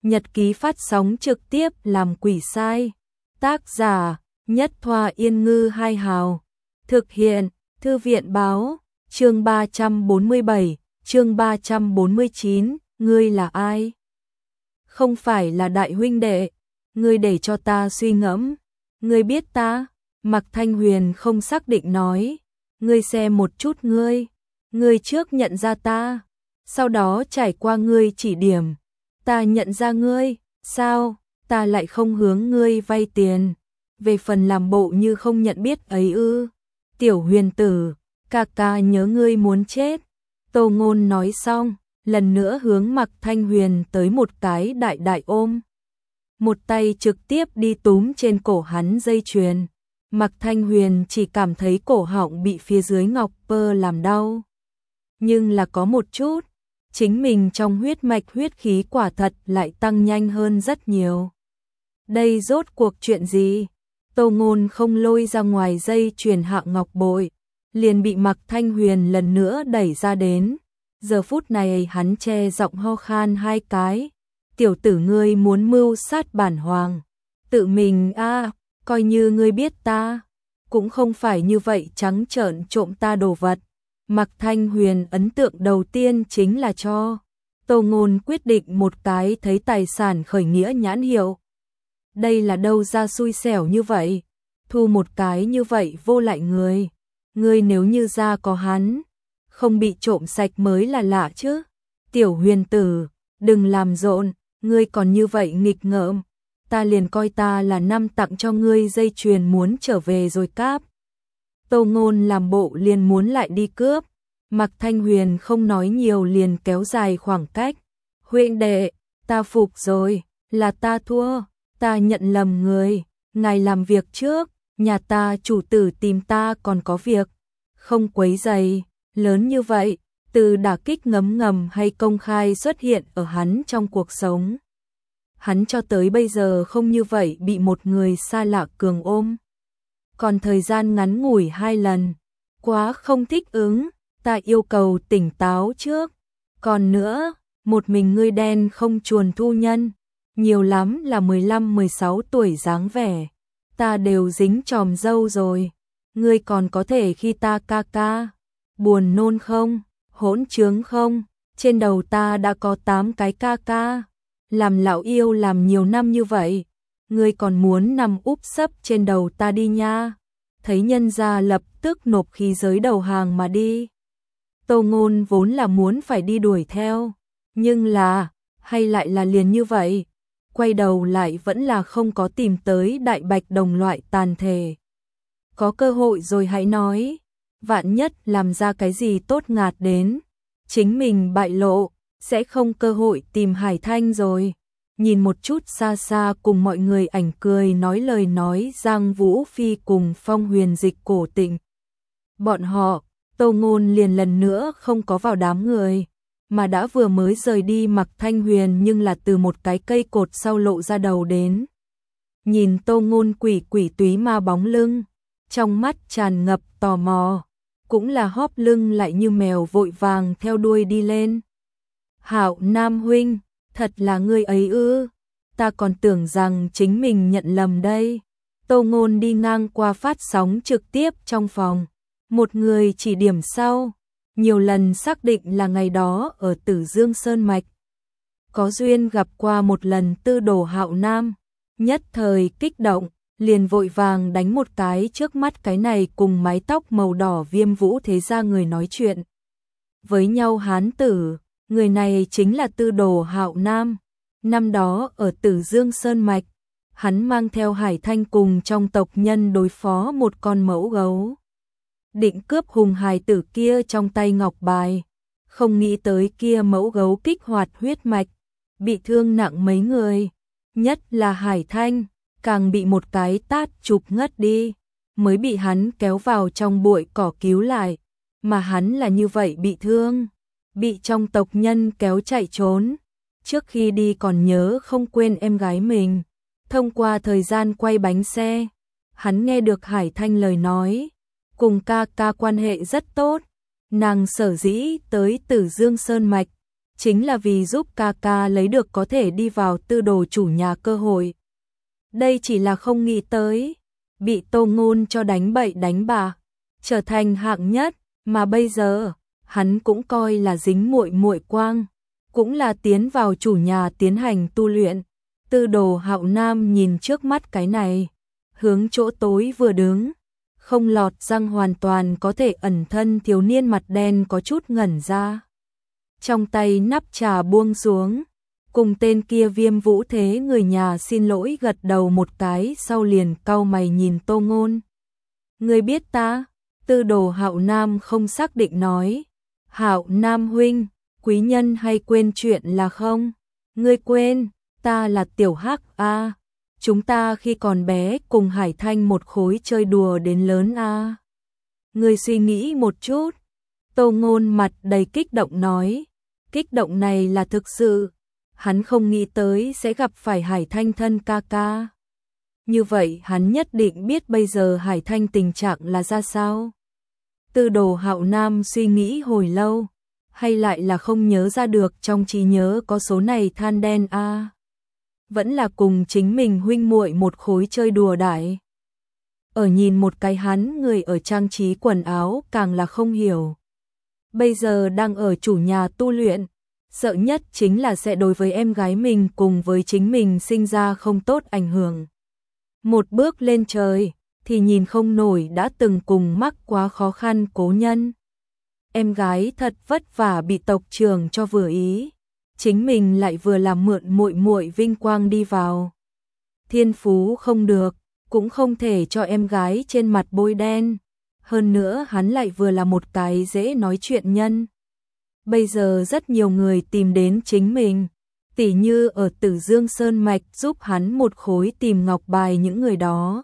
Nhật ký phát sóng trực tiếp làm quỷ sai. Tác giả: Nhất Thoa Yên Ngư Hai Hào. Thực hiện: Thư viện báo. Chương 347, chương 349, ngươi là ai? Không phải là đại huynh đệ, ngươi để cho ta suy ngẫm. Ngươi biết ta? Mạc Thanh Huyền không xác định nói. Ngươi xem một chút ngươi trước nhận ra ta, sau đó trải qua ngươi chỉ điểm, ta nhận ra ngươi, sao, ta lại không hướng ngươi vay tiền, về phần làm bộ như không nhận biết ấy ư? Tiểu Huyền tử, ca ca nhớ ngươi muốn chết. Tô Ngôn nói xong, lần nữa hướng Mạc Thanh Huyền tới một cái đại đại ôm. Một tay trực tiếp đi túm trên cổ hắn dây chuyền. Mạc Thanh Huyền chỉ cảm thấy cổ họng bị phía dưới ngọc pơ làm đau. Nhưng là có một chút, chính mình trong huyết mạch huyết khí quả thật lại tăng nhanh hơn rất nhiều. Đây rốt cuộc chuyện gì? Tô Ngôn không lôi ra ngoài dây chuyền hạng ngọc bội, liền bị Mạc Thanh Huyền lần nữa đẩy ra đến. Giờ phút này hắn che giọng ho khan hai cái. Tiểu tử ngươi muốn mưu sát bản hoàng. Tự mình coi như ngươi biết ta, cũng không phải như vậy trắng trợn trộm ta đồ vật. Mạc Thanh Huyền ấn tượng đầu tiên chính là cho Tô Ngôn quyết định một cái thấy tài sản khởi nghĩa nhãn hiệu. Đây là đâu ra xui xẻo như vậy, thu một cái như vậy vô lại người. Ngươi nếu như ra có hắn, không bị trộm sạch mới là lạ chứ. Tiểu Huyền tử, đừng làm rộn, ngươi còn như vậy nghịch ngợm, ta liền coi ta là năm tặng cho ngươi dây chuyền muốn trở về rồi cáp. Tô Ngôn làm bộ liền muốn lại đi cướp. Mạc Thanh Huyền không nói nhiều liền kéo dài khoảng cách. Huynh đệ, ta phục rồi, là ta thua, ta nhận lầm người, ngài làm việc trước, nhà ta chủ tử tìm ta còn có việc, không quấy rầy. Lớn như vậy, từ đả kích ngấm ngầm hay công khai xuất hiện ở hắn trong cuộc sống. Hắn cho tới bây giờ không như vậy bị một người xa lạ cường ôm. Còn thời gian ngắn ngủi 2 lần, quá không thích ứng, ta yêu cầu tỉnh táo trước. Còn nữa, một mình ngươi đen không chuồn thu nhân, nhiều lắm là 15-16 tuổi dáng vẻ, ta đều dính tròm râu rồi, ngươi còn có thể khi ta ca ca. Buồn nôn không, hỗn trướng không, trên đầu ta đã có 8 cái ca ca, làm lão yêu làm nhiều năm như vậy, ngươi còn muốn nằm úp sấp trên đầu ta đi nha. Thấy nhân gia lập tức nộp khí giới đầu hàng mà đi. Tô Ngôn vốn là muốn phải đi đuổi theo, nhưng là, hay lại là liền như vậy, quay đầu lại vẫn là không có tìm tới đại bạch đồng loại tàn thể. Có cơ hội rồi hãy nói, vạn nhất làm ra cái gì tốt ngạt đến, chính mình bại lộ, sẽ không cơ hội tìm Hải Thanh rồi. Nhìn một chút xa xa cùng mọi người ảnh cười nói lời nói Giang Vũ Phi cùng Phong Huyền Dịch Cổ Tịnh. Bọn họ, Tô Ngôn liền lần nữa không có vào đám người, mà đã vừa mới rời đi. Mạc Thanh Huyền nhưng là từ một cái cây cột sau lộ ra đầu đến. Nhìn Tô Ngôn quỷ quỷ túy ma bóng lưng, trong mắt tràn ngập tò mò, cũng là hóp lưng lại như mèo vội vàng theo đuôi đi lên. Hạo Nam huynh, thật là ngươi ấy ư? Ta còn tưởng rằng chính mình nhận lầm đây. Tô Ngôn đi ngang qua phát sóng trực tiếp trong phòng, một người chỉ điểm sau, nhiều lần xác định là ngày đó ở Tử Dương Sơn Mạch. Có duyên gặp qua một lần tư đồ Hạo Nam, nhất thời kích động, liền vội vàng đánh một cái trước mắt cái này cùng mái tóc màu đỏ Viêm Vũ thế gia người nói chuyện với nhau hán tử. Người này chính là tư đồ Hạo Nam. Năm đó ở Tử Dương Sơn Mạch, hắn mang theo Hải Thanh cùng trong tộc nhân đối phó một con mẫu gấu. Định cướp hùng hài tử kia trong tay ngọc bài. Không nghĩ tới kia mẫu gấu kích hoạt huyết mạch, bị thương nặng mấy người. Nhất là Hải Thanh, càng bị một cái tát chụp ngất đi, mới bị hắn kéo vào trong bụi cỏ cứu lại. Mà hắn là như vậy bị thương, bị trong tộc nhân kéo chạy trốn. Trước khi đi còn nhớ không quên em gái mình. Thông qua thời gian quay bánh xe, hắn nghe được Hải Thanh lời nói, cùng ca ca quan hệ rất tốt. Nàng sở dĩ tới Tử Dương Sơn Mạch, chính là vì giúp ca ca lấy được có thể đi vào tư đồ chủ nhà cơ hội. Đây chỉ là không nghĩ tới, bị Tô Ngôn cho đánh bậy đánh bạ, trở thành hạng nhất, mà bây giờ, hắn cũng coi là dính muội muội quang, cũng là tiến vào chủ nhà tiến hành tu luyện. Tư đồ Hạo Nam nhìn trước mắt cái này, hướng chỗ tối vừa đứng, không lọt răng hoàn toàn có thể ẩn thân thiếu niên mặt đen có chút ngẩn ra. Trong tay nắp trà buông xuống, cùng tên kia Viêm Vũ Thế người nhà xin lỗi gật đầu một cái sau liền cau mày nhìn Tô Ngôn. Ngươi biết ta? Tư đồ Hạo Nam không xác định nói. Hạo Nam huynh, quý nhân hay quên chuyện là không? Ngươi quên, ta là Tiểu Hắc a. Chúng ta khi còn bé cùng Hải Thanh một khối chơi đùa đến lớn a. Ngươi suy nghĩ một chút. Tô Ngôn mặt đầy kích động nói. Kích động này là thực sự. Hắn không nghĩ tới sẽ gặp phải Hải Thanh thân ca ca. Như vậy hắn nhất định biết bây giờ Hải Thanh tình trạng là ra sao. Tư đồ Hạo Nam suy nghĩ hồi lâu, hay lại là không nhớ ra được trong trí nhớ có số này than đen a. Vẫn là cùng chính mình huynh muội một khối chơi đùa đại. Ở nhìn một cái hắn người ở trang trí quần áo càng là không hiểu. Bây giờ đang ở chủ nhà tu luyện, sợ nhất chính là sẽ đối với em gái mình cùng với chính mình sinh ra không tốt ảnh hưởng. Một bước lên trời, thì nhìn không nổi đã từng cùng mắc quá khó khăn cố nhân. Em gái thật vất vả bị tộc trưởng cho vừa ý, chính mình lại vừa làm mượn muội muội vinh quang đi vào. Thiên phú không được, cũng không thể cho em gái trên mặt bôi đen. Hơn nữa hắn lại vừa là một cái dễ nói chuyện nhân. Bây giờ rất nhiều người tìm đến chính mình, tỉ như ở Tử Dương Sơn Mạch giúp hắn một khối tìm ngọc bài những người đó.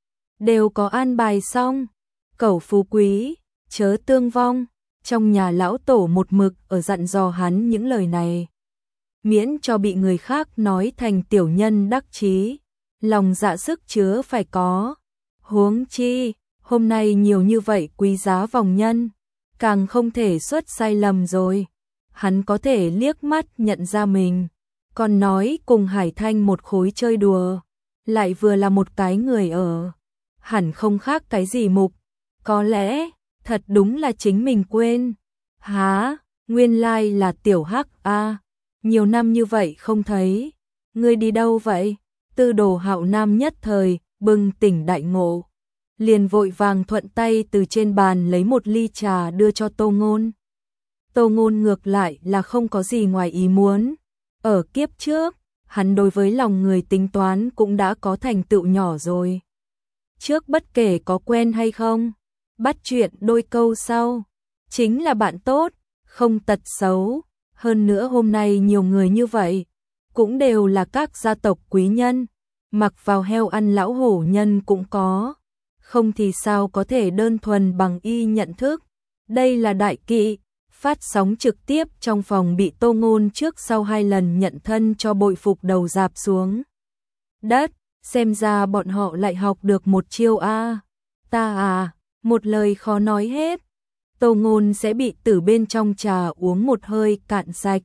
Đều có an bài xong, cẩu phú quý, chớ tương vong, trong nhà lão tổ một mực ở dặn dò hắn những lời này. Miễn cho bị người khác nói thành tiểu nhân đắc chí, lòng dạ sức chứa phải có. Huống chi, hôm nay nhiều như vậy quý giá vòng nhân, càng không thể xuất sai lầm rồi. Hắn có thể liếc mắt nhận ra mình, còn nói cùng Hải Thanh một khối chơi đùa, lại vừa là một cái người ở. Hẳn không khác cái gì mục, có lẽ, thật đúng là chính mình quên. Hả, nguyên lai là Tiểu Hắc a, nhiều năm như vậy không thấy, ngươi đi đâu vậy? Tư đồ Hạo Nam nhất thời, bừng tỉnh đại ngộ. Liền vội vàng thuận tay từ trên bàn lấy một ly trà đưa cho Tô Ngôn. Tô Ngôn ngược lại là không có gì ngoài ý muốn. Ở kiếp trước, hắn đối với lòng người tính toán cũng đã có thành tựu nhỏ rồi. Trước bất kể có quen hay không, bắt chuyện đôi câu sau, chính là bạn tốt, không tật xấu. Hơn nữa hôm nay nhiều người như vậy, cũng đều là các gia tộc quý nhân, mặc vào heo ăn lão hổ nhân cũng có. Không thì sao có thể đơn thuần bằng y nhận thức. Đây là đại kỵ, phát sóng trực tiếp trong phòng bị Tô Ngôn trước sau 2 lần nhận thân cho bội phục đầu rạp xuống đất. Xem ra bọn họ lại học được một chiêu a. Ta à, một lời khó nói hết. Tô Ngôn sẽ bị từ bên trong trà uống một hơi cạn sạch.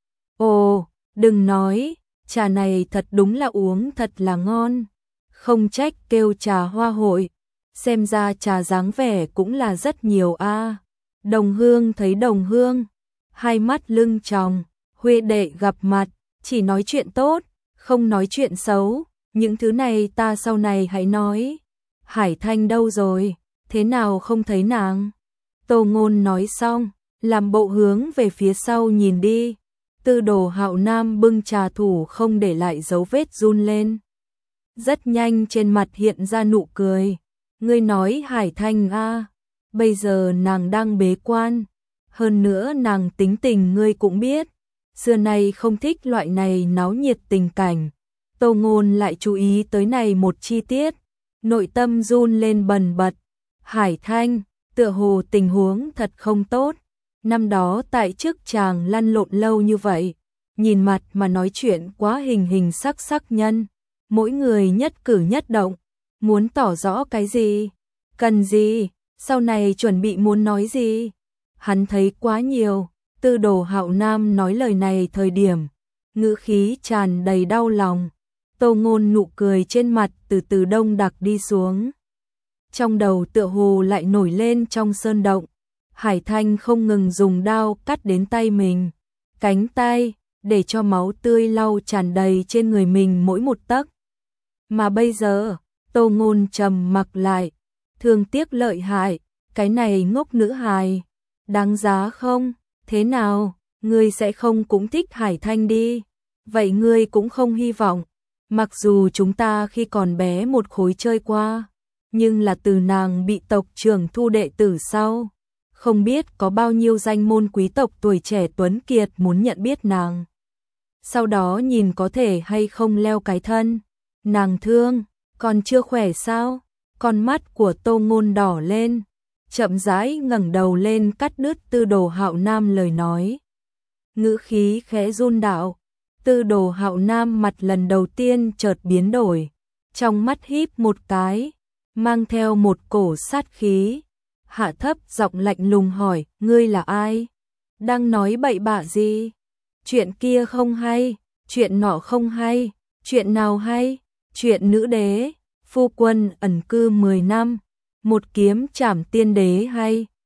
Ồ, đừng nói, trà này thật đúng là uống thật là ngon. Không trách kêu trà hoa hội. Xem ra trà dáng vẻ cũng là rất nhiều a. Đồng hương thấy đồng hương, hai mắt lưng tròng, huê đệ gặp mặt, chỉ nói chuyện tốt, không nói chuyện xấu. Những thứ này ta sau này hãy nói. Hải Thanh đâu rồi? Thế nào không thấy nàng? Tô Ngôn nói xong, làm bộ hướng về phía sau nhìn đi. Tư đồ Hạo Nam bưng trà thủ không để lại dấu vết run lên. Rất nhanh trên mặt hiện ra nụ cười. Ngươi nói Hải Thanh a, bây giờ nàng đang bế quan. Hơn nữa nàng tính tình ngươi cũng biết. Xưa nay không thích loại này náo nhiệt tình cảnh. Tô Ngôn lại chú ý tới này một chi tiết, nội tâm run lên bần bật. Hải Thanh, tựa hồ tình huống thật không tốt. Năm đó tại trước chàng lăn lộn lâu như vậy, nhìn mặt mà nói chuyện quá hình hình sắc sắc nhân. Mỗi người nhất cử nhất động, muốn tỏ rõ cái gì, cần gì, sau này chuẩn bị muốn nói gì. Hắn thấy quá nhiều, Tư Đồ Hạo Nam nói lời này thời điểm, ngữ khí tràn đầy đau lòng. Tô Ngôn nụ cười trên mặt từ từ đông đặc đi xuống. Trong đầu tựa hồ lại nổi lên trong sơn động. Hải Thanh không ngừng dùng đao cắt đến tay mình, cánh tay, để cho máu tươi lau tràn đầy trên người mình mỗi một tấc. Mà bây giờ, Tô Ngôn trầm mặc lại, thương tiếc lợi hại, cái này ngốc nữ hài, đáng giá không? Thế nào, ngươi sẽ không cũng thích Hải Thanh đi? Vậy ngươi cũng không hy vọng, mặc dù chúng ta khi còn bé một khối chơi qua, nhưng là từ nàng bị tộc trưởng thu đệ tử sau, không biết có bao nhiêu danh môn quý tộc tuổi trẻ tuấn kiệt muốn nhận biết nàng. Sau đó nhìn có thể hay không leo cái thân. Nàng thương, còn chưa khỏe sao? Con mắt của Tô Ngôn đỏ lên, chậm rãi ngẩng đầu lên cắt đứt Tư Đồ Hạo Nam lời nói. Ngữ khí khẽ run đạo. Tư Đồ Hạo Nam mặt lần đầu tiên chợt biến đổi, trong mắt híp một cái, mang theo một cổ sát khí. Hạ thấp giọng lạnh lùng hỏi, ngươi là ai? Đang nói bậy bạ gì? Chuyện kia không hay, chuyện nọ không hay, chuyện nào hay? Chuyện nữ đế, phu quân ẩn cư 10 năm, một kiếm trảm tiên đế hay?